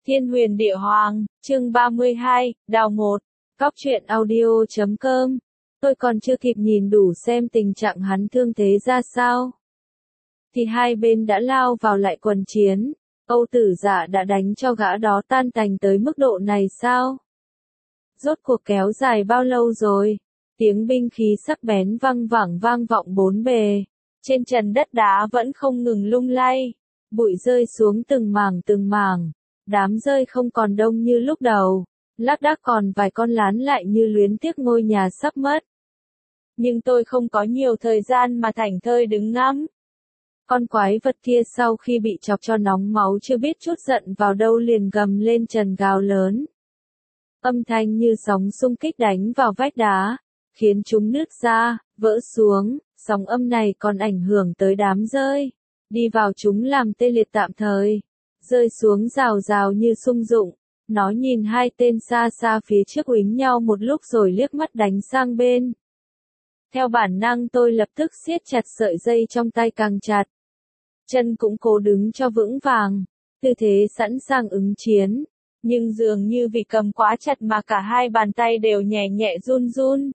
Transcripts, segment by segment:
Thiên huyền địa hoàng, chương 32, đào một. Cóc truyện audio.com. Tôi còn chưa kịp nhìn đủ xem tình trạng hắn thương thế ra sao, thì hai bên đã lao vào lại quần chiến. Âu Tử Dạ đã đánh cho gã đó tan tành tới mức độ này sao? Rốt cuộc kéo dài bao lâu rồi? Tiếng binh khí sắc bén vang vọng bốn bề. Trên trần đất đá vẫn không ngừng lung lay. Bụi rơi xuống từng mảng. Đám rơi không còn đông như lúc đầu. Lác đác còn vài con lán lại như luyến tiếc ngôi nhà sắp mất. Nhưng tôi không có nhiều thời gian mà thảnh thơi đứng ngắm. Con quái vật kia sau khi bị chọc cho nóng máu chưa biết chút giận vào đâu liền gầm lên trần gào lớn. Âm thanh như sóng xung kích đánh vào vách đá, khiến chúng nứt ra, vỡ xuống. Sóng âm này còn ảnh hưởng tới đám rơi, đi vào chúng làm tê liệt tạm thời. Rơi xuống rào như sung dụng. Nó nhìn hai tên xa phía trước uýnh nhau một lúc rồi liếc mắt đánh sang bên. Theo bản năng tôi lập tức siết chặt sợi dây trong tay càng chặt. Chân cũng cố đứng cho vững vàng, tư thế sẵn sàng ứng chiến. Nhưng dường như vì cầm quá chặt mà cả hai bàn tay đều nhẹ run.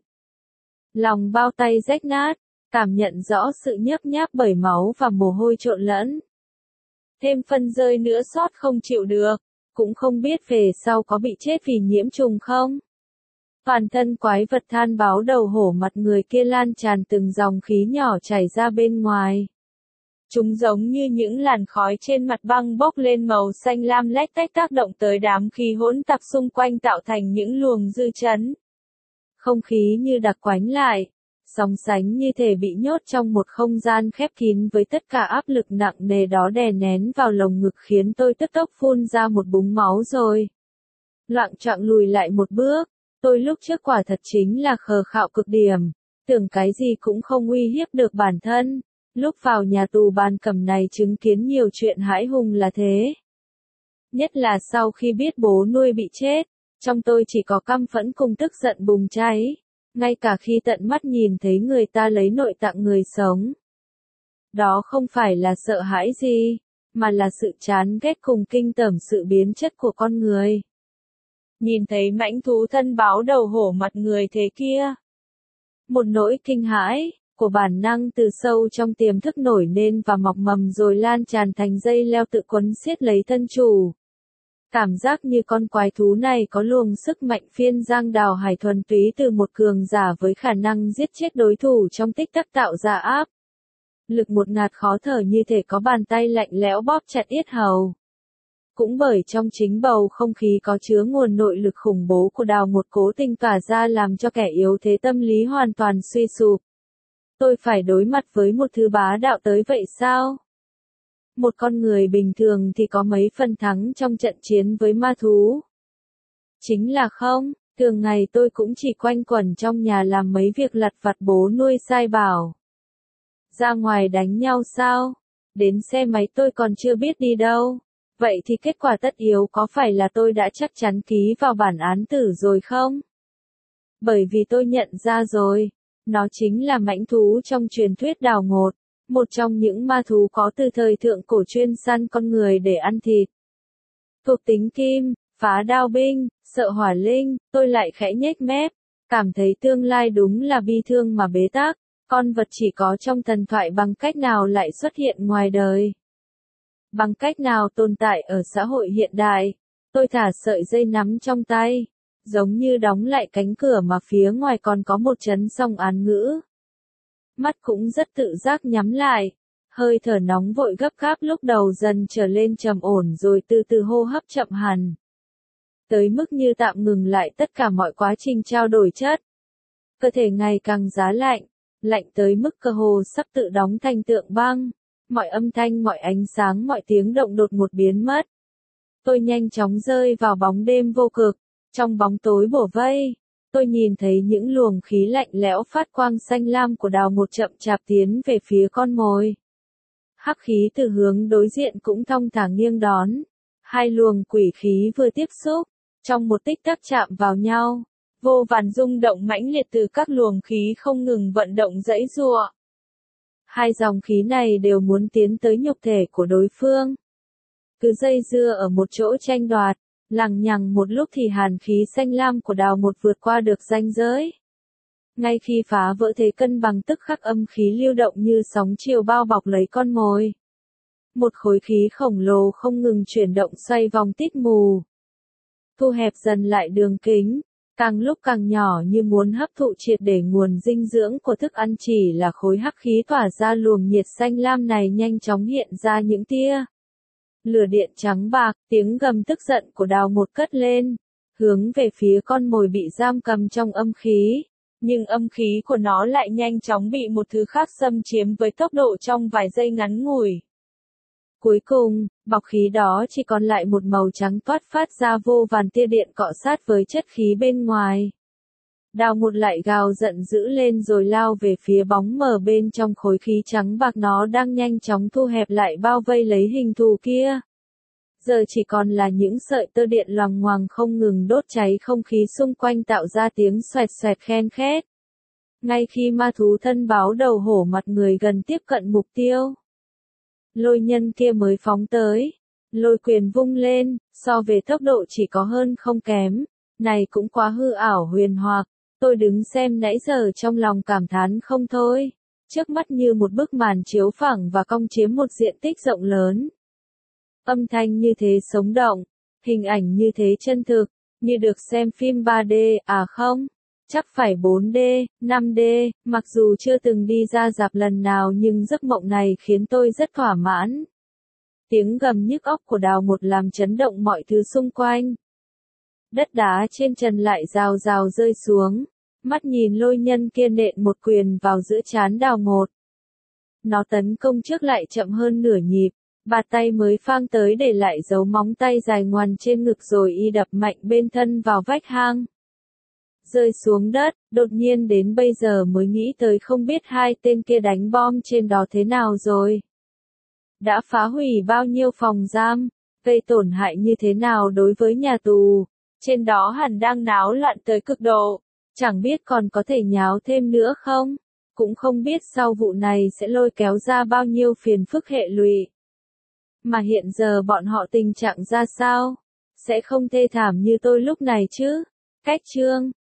Lòng bao tay rách nát, cảm nhận rõ sự nhấp nháp bởi máu và mồ hôi trộn lẫn. Thêm phân rơi nữa sót không chịu được, cũng không biết về sau có bị chết vì nhiễm trùng không. Toàn thân quái vật than báo đầu hổ mặt người kia lan tràn từng dòng khí nhỏ chảy ra bên ngoài. Chúng giống như những làn khói trên mặt băng bốc lên màu xanh lam lách tách tác động tới đám khí hỗn tạp xung quanh tạo thành những luồng dư chấn. Không khí như đặc quánh lại, sóng sánh như thể bị nhốt trong một không gian khép kín với tất cả áp lực nặng nề đó đè nén vào lồng ngực khiến tôi tức tốc phun ra một búng máu rồi. Loạng choạng lùi lại một bước, tôi lúc trước quả thật chính là khờ khạo cực điểm, tưởng cái gì cũng không uy hiếp được bản thân. Lúc vào nhà tù Bàn Cẩm này chứng kiến nhiều chuyện hãi hùng là thế. Nhất là sau khi biết bố nuôi bị chết, trong tôi chỉ có căm phẫn cùng tức giận bùng cháy. Ngay cả khi tận mắt nhìn thấy người ta lấy nội tạng người sống. Đó không phải là sợ hãi gì, mà là sự chán ghét cùng kinh tởm sự biến chất của con người. Nhìn thấy mãnh thú thân báo đầu hổ mặt người thế kia. Một nỗi kinh hãi của bản năng từ sâu trong tiềm thức nổi lên và mọc mầm rồi lan tràn thành dây leo tự quấn siết lấy thân chủ. Cảm giác như con quái thú này có luồng sức mạnh phiên giang đào hải thuần túy từ một cường giả với khả năng giết chết đối thủ trong tích tắc tạo ra áp lực một ngạt khó thở như thể có bàn tay lạnh lẽo bóp chặt yết hầu. Cũng bởi trong chính bầu không khí có chứa nguồn nội lực khủng bố của đào một cố tình tỏa ra làm cho kẻ yếu thế tâm lý hoàn toàn suy sụp. Tôi phải đối mặt với một thứ bá đạo tới vậy sao? Một con người bình thường thì có mấy phần thắng trong trận chiến với ma thú? Chính là không, thường ngày tôi cũng chỉ quanh quẩn trong nhà làm mấy việc lặt vặt bố nuôi sai bảo. Ra ngoài đánh nhau sao? Đến xe máy tôi còn chưa biết đi đâu. Vậy thì kết quả tất yếu có phải là tôi đã chắc chắn ký vào bản án tử rồi không? Bởi vì tôi nhận ra rồi, nó chính là mãnh thú trong truyền thuyết Đào Ngột. Một trong những ma thú có từ thời thượng cổ chuyên săn con người để ăn thịt. Thuộc tính kim, phá đao binh, sợ hỏa linh, tôi lại khẽ nhếch mép, cảm thấy tương lai đúng là bi thương mà bế tắc, con vật chỉ có trong thần thoại bằng cách nào lại xuất hiện ngoài đời. Bằng cách nào tồn tại ở xã hội hiện đại, tôi thả sợi dây nắm trong tay, giống như đóng lại cánh cửa mà phía ngoài còn có một chấn song án ngữ. Mắt cũng rất tự giác nhắm lại, hơi thở nóng vội gấp gáp lúc đầu dần trở lên trầm ổn rồi từ từ hô hấp chậm hẳn. Tới mức như tạm ngừng lại tất cả mọi quá trình trao đổi chất. Cơ thể ngày càng giá lạnh, lạnh tới mức cơ hồ sắp tự đóng thành tượng băng, mọi âm thanh mọi ánh sáng mọi tiếng động đột ngột biến mất. Tôi nhanh chóng rơi vào bóng đêm vô cực, trong bóng tối bủa vây. Tôi nhìn thấy những luồng khí lạnh lẽo phát quang xanh lam của Đào một chậm chạp tiến về phía con mồi. Hắc khí từ hướng đối diện cũng thong thả nghiêng đón. Hai luồng quỷ khí vừa tiếp xúc, trong một tích tắc chạm vào nhau. Vô vàn rung động mãnh liệt từ các luồng khí không ngừng vận động giãy giụa. Hai dòng khí này đều muốn tiến tới nhục thể của đối phương. cứ dây dưa ở một chỗ tranh đoạt, lằng nhằng một lúc thì hàn khí xanh lam của Đào Một vượt qua được ranh giới. Ngay khi phá vỡ thế cân bằng tức khắc âm khí lưu động như sóng chiều bao bọc lấy con mồi. Một khối khí khổng lồ không ngừng chuyển động xoay vòng tít mù. Thu hẹp dần lại đường kính, càng lúc càng nhỏ như muốn hấp thụ triệt để nguồn dinh dưỡng của thức ăn, chỉ là khối hắc khí tỏa ra luồng nhiệt xanh lam này nhanh chóng hiện ra những tia lửa điện trắng bạc, tiếng gầm tức giận của Đào Một cất lên, hướng về phía con mồi bị giam cầm trong âm khí. Nhưng âm khí của nó lại nhanh chóng bị một thứ khác xâm chiếm với tốc độ trong vài giây ngắn ngủi. Cuối cùng, bọc khí đó chỉ còn lại một màu trắng toát phát ra vô vàn tia điện cọ sát với chất khí bên ngoài. Đào Một lại gào giận dữ lên rồi lao về phía bóng mờ bên trong khối khí trắng bạc, nó đang nhanh chóng thu hẹp lại bao vây lấy hình thù kia. Giờ chỉ còn là những sợi tơ điện loằng ngoằng không ngừng đốt cháy không khí xung quanh tạo ra tiếng xoẹt xoẹt khen khét. Ngay khi ma thú thân báo đầu hổ mặt người gần tiếp cận mục tiêu, Lôi Nhân kia mới phóng tới. Lôi quyền vung lên, so về tốc độ chỉ có hơn không kém. Này cũng quá hư ảo huyền hoặc. Tôi đứng xem nãy giờ trong lòng cảm thán không thôi. Trước mắt như một bức màn chiếu phẳng và cong chiếm một diện tích rộng lớn. Âm thanh như thế sống động, hình ảnh như thế chân thực, như được xem phim 3D, à không, chắc phải 4D, 5D, mặc dù chưa từng đi ra rạp lần nào nhưng giấc mộng này khiến tôi rất thỏa mãn. Tiếng gầm nhức óc của Đào Một làm chấn động mọi thứ xung quanh. Đất đá trên trần lại rào rào rơi xuống, mắt nhìn Lôi Nhân kia nện một quyền vào giữa trán Đào Một. Nó tấn công trước lại chậm hơn nửa nhịp. Bà tay mới phang tới để lại dấu móng tay dài ngoằn trên ngực rồi y đập mạnh bên thân vào vách hang. Rơi xuống đất, đột nhiên đến bây giờ mới nghĩ tới không biết hai tên kia đánh bom trên đó thế nào rồi. Đã phá hủy bao nhiêu phòng giam, gây tổn hại như thế nào đối với nhà tù. Trên đó hẳn đang náo loạn tới cực độ, chẳng biết còn có thể nháo thêm nữa không. Cũng không biết sau vụ này sẽ lôi kéo ra bao nhiêu phiền phức hệ lụy. Mà hiện giờ bọn họ tình trạng ra sao? Sẽ không thê thảm như tôi lúc này chứ? Cách chương